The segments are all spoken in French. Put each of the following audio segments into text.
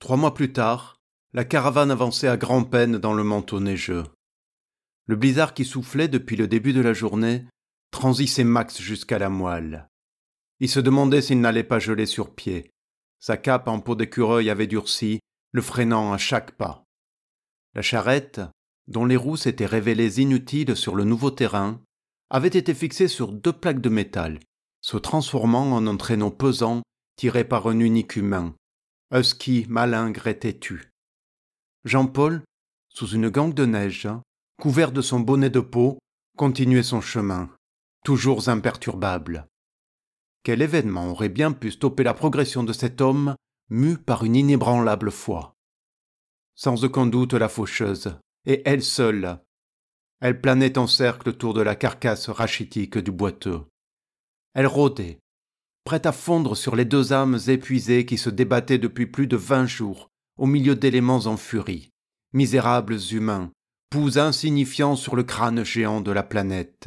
3 mois plus tard, la caravane avançait à grand-peine dans le manteau neigeux. Le blizzard qui soufflait depuis le début de la journée transissait Max jusqu'à la moelle. Il se demandait s'il n'allait pas geler sur pied. Sa cape en peau d'écureuil avait durci, le freinant à chaque pas. La charrette, dont les roues s'étaient révélées inutiles sur le nouveau terrain, avait été fixée sur 2 plaques de métal, se transformant en un traîneau pesant tiré par un unique humain, husky malingre et têtu. Jean-Paul, sous une gangue de neige, couvert de son bonnet de peau, continuait son chemin, toujours imperturbable. Quel événement aurait bien pu stopper la progression de cet homme, mu par une inébranlable foi? Sans aucun doute la faucheuse, et elle seule. Elle planait en cercle autour de la carcasse rachitique du boiteux. Elle rôdait, prête à fondre sur les 2 âmes épuisées qui se débattaient depuis plus de 20 jours, au milieu d'éléments en furie, misérables humains, poux insignifiants sur le crâne géant de la planète.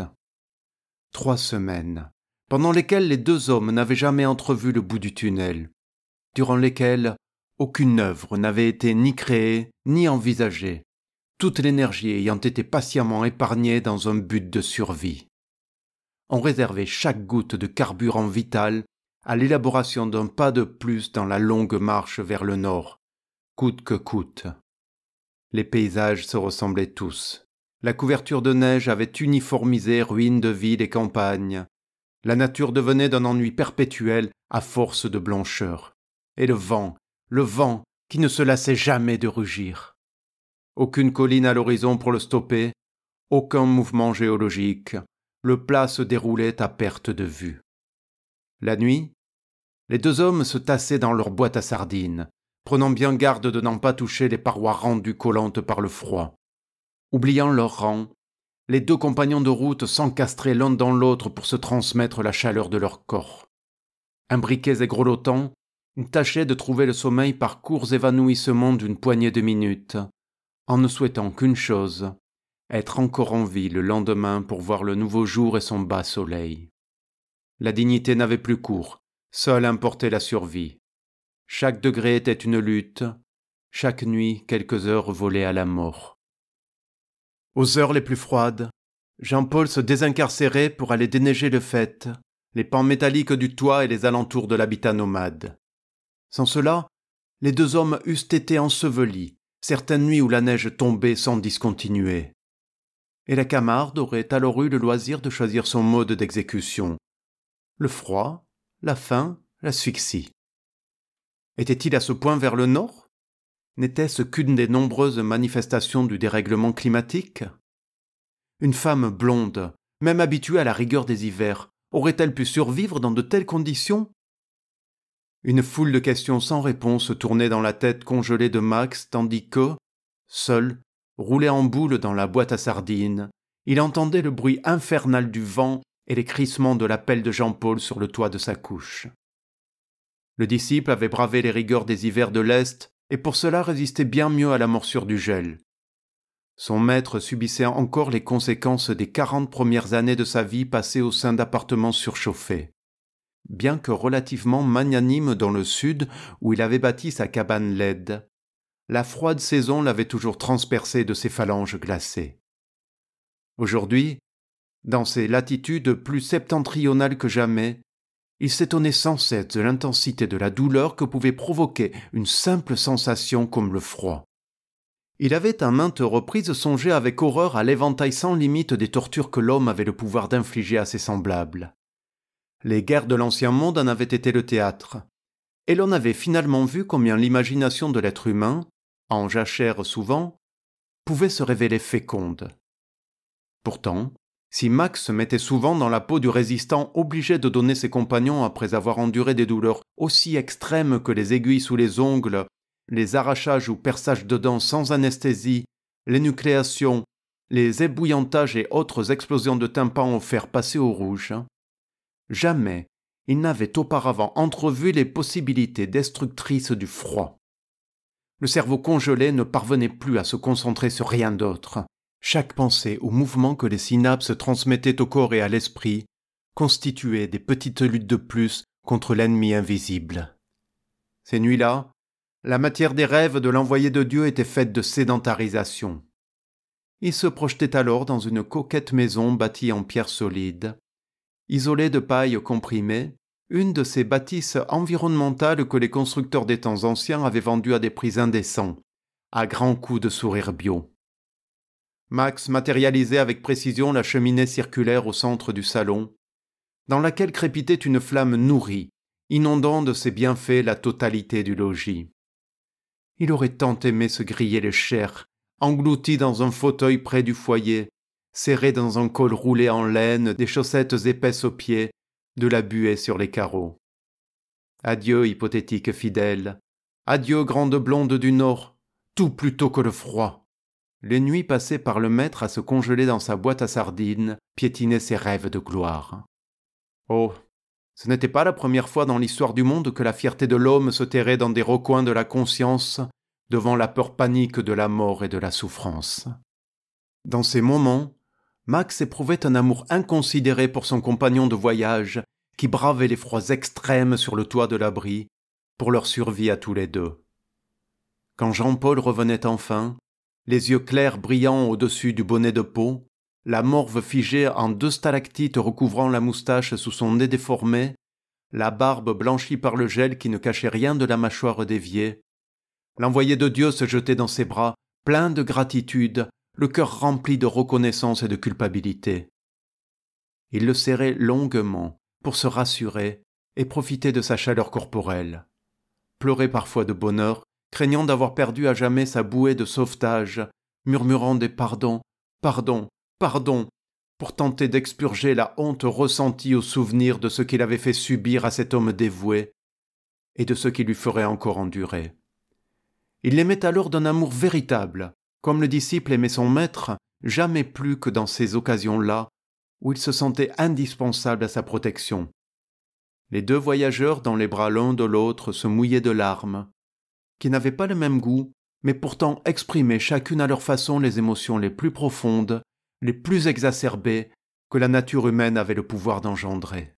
3 semaines, pendant lesquelles les 2 hommes n'avaient jamais entrevu le bout du tunnel, durant lesquelles aucune œuvre n'avait été ni créée ni envisagée, toute l'énergie ayant été patiemment épargnée dans un but de survie. On réservait chaque goutte de carburant vital à l'élaboration d'un pas de plus dans la longue marche vers le nord, coûte que coûte. Les paysages se ressemblaient tous. La couverture de neige avait uniformisé ruines de villes et campagnes. La nature devenait d'un ennui perpétuel à force de blancheur. Et le vent qui ne se lassait jamais de rugir. Aucune colline à l'horizon pour le stopper, aucun mouvement géologique. Le plat se déroulait à perte de vue. La nuit, les 2 hommes se tassaient dans leur boîte à sardines, prenant bien garde de n'en pas toucher les parois rendues collantes par le froid. Oubliant leur rang, les 2 compagnons de route s'encastraient l'un dans l'autre pour se transmettre la chaleur de leur corps. Imbriqués et grelottants, ils tâchaient de trouver le sommeil par courts évanouissements d'une poignée de minutes, en ne souhaitant qu'une chose, être encore en vie le lendemain pour voir le nouveau jour et son bas soleil. La dignité n'avait plus cours, seule importait la survie. Chaque degré était une lutte, chaque nuit quelques heures volées à la mort. Aux heures les plus froides, Jean-Paul se désincarcérait pour aller déneiger le faîte, les pans métalliques du toit et les alentours de l'habitat nomade. Sans cela, les 2 hommes eussent été ensevelis, certaines nuits où la neige tombait sans discontinuer. Et la Camarde aurait alors eu le loisir de choisir son mode d'exécution. Le froid, la faim, l'asphyxie. Était-il à ce point vers le nord? N'était-ce qu'une des nombreuses manifestations du dérèglement climatique? Une femme blonde, même habituée à la rigueur des hivers, aurait-elle pu survivre dans de telles conditions? Une foule de questions sans réponse tournait dans la tête congelée de Max, tandis que, seul, roulé en boule dans la boîte à sardines, il entendait le bruit infernal du vent et les crissements de la pelle de Jean-Paul sur le toit de sa couche. Le disciple avait bravé les rigueurs des hivers de l'Est et pour cela résistait bien mieux à la morsure du gel. Son maître subissait encore les conséquences des 40 premières années de sa vie passées au sein d'appartements surchauffés. Bien que relativement magnanime dans le sud où il avait bâti sa cabane laide, la froide saison l'avait toujours transpercé de ses phalanges glacées. Aujourd'hui, dans ces latitudes plus septentrionales que jamais, il s'étonnait sans cesse de l'intensité de la douleur que pouvait provoquer une simple sensation comme le froid. Il avait à maintes reprises songé avec horreur à l'éventail sans limite des tortures que l'homme avait le pouvoir d'infliger à ses semblables. Les guerres de l'Ancien Monde en avaient été le théâtre, et l'on avait finalement vu combien l'imagination de l'être humain, en jachère souvent, pouvait se révéler féconde. Pourtant, si Max se mettait souvent dans la peau du résistant obligé de donner ses compagnons après avoir enduré des douleurs aussi extrêmes que les aiguilles sous les ongles, les arrachages ou perçages de dents sans anesthésie, l'énucléation, les ébouillantages et autres explosions de tympan au fer passé au rouge, jamais il n'avait auparavant entrevu les possibilités destructrices du froid. Le cerveau congelé ne parvenait plus à se concentrer sur rien d'autre. Chaque pensée ou mouvement que les synapses transmettaient au corps et à l'esprit constituait des petites luttes de plus contre l'ennemi invisible. Ces nuits-là, La matière des rêves de l'envoyé de Dieu était faite de sédentarisation. Il se projetait alors dans une coquette maison bâtie en pierre solide, isolée de paille comprimée, une de ces bâtisses environnementales que les constructeurs des temps anciens avaient vendues à des prix indécents, à grands coups de sourire bio. Max matérialisait avec précision la cheminée circulaire au centre du salon, dans laquelle crépitait une flamme nourrie, inondant de ses bienfaits la totalité du logis. Il aurait tant aimé se griller les chairs, englouti dans un fauteuil près du foyer, serré dans un col roulé en laine, des chaussettes épaisses aux pieds, de la buée sur les carreaux. Adieu, hypothétique fidèle. Adieu, grande blonde du Nord. Tout plutôt que le froid. Les nuits passées par le maître à se congeler dans sa boîte à sardines piétinaient ses rêves de gloire. Oh, ce n'était pas la première fois dans l'histoire du monde que la fierté de l'homme se terrait dans des recoins de la conscience devant la peur panique de la mort et de la souffrance. Dans ces moments, Max éprouvait un amour inconsidéré pour son compagnon de voyage qui bravait les froids extrêmes sur le toit de l'abri pour leur survie à tous les deux. Quand Jean-Paul revenait enfin, les yeux clairs brillant au-dessus du bonnet de peau, la morve figée en 2 stalactites recouvrant la moustache sous son nez déformé, la barbe blanchie par le gel qui ne cachait rien de la mâchoire déviée, l'envoyé de Dieu se jetait dans ses bras, plein de gratitude, le cœur rempli de reconnaissance et de culpabilité. Il le serrait longuement pour se rassurer et profiter de sa chaleur corporelle. Pleurait parfois de bonheur, craignant d'avoir perdu à jamais sa bouée de sauvetage, murmurant des pardons, pardon, pardon, pour tenter d'expurger la honte ressentie au souvenir de ce qu'il avait fait subir à cet homme dévoué et de ce qu'il lui ferait encore endurer. Il l'aimait alors d'un amour véritable, comme le disciple aimait son maître, jamais plus que dans ces occasions-là où il se sentait indispensable à sa protection. Les 2 voyageurs dans les bras l'un de l'autre se mouillaient de larmes, qui n'avaient pas le même goût, mais pourtant exprimaient chacune à leur façon les émotions les plus profondes, les plus exacerbées que la nature humaine avait le pouvoir d'engendrer.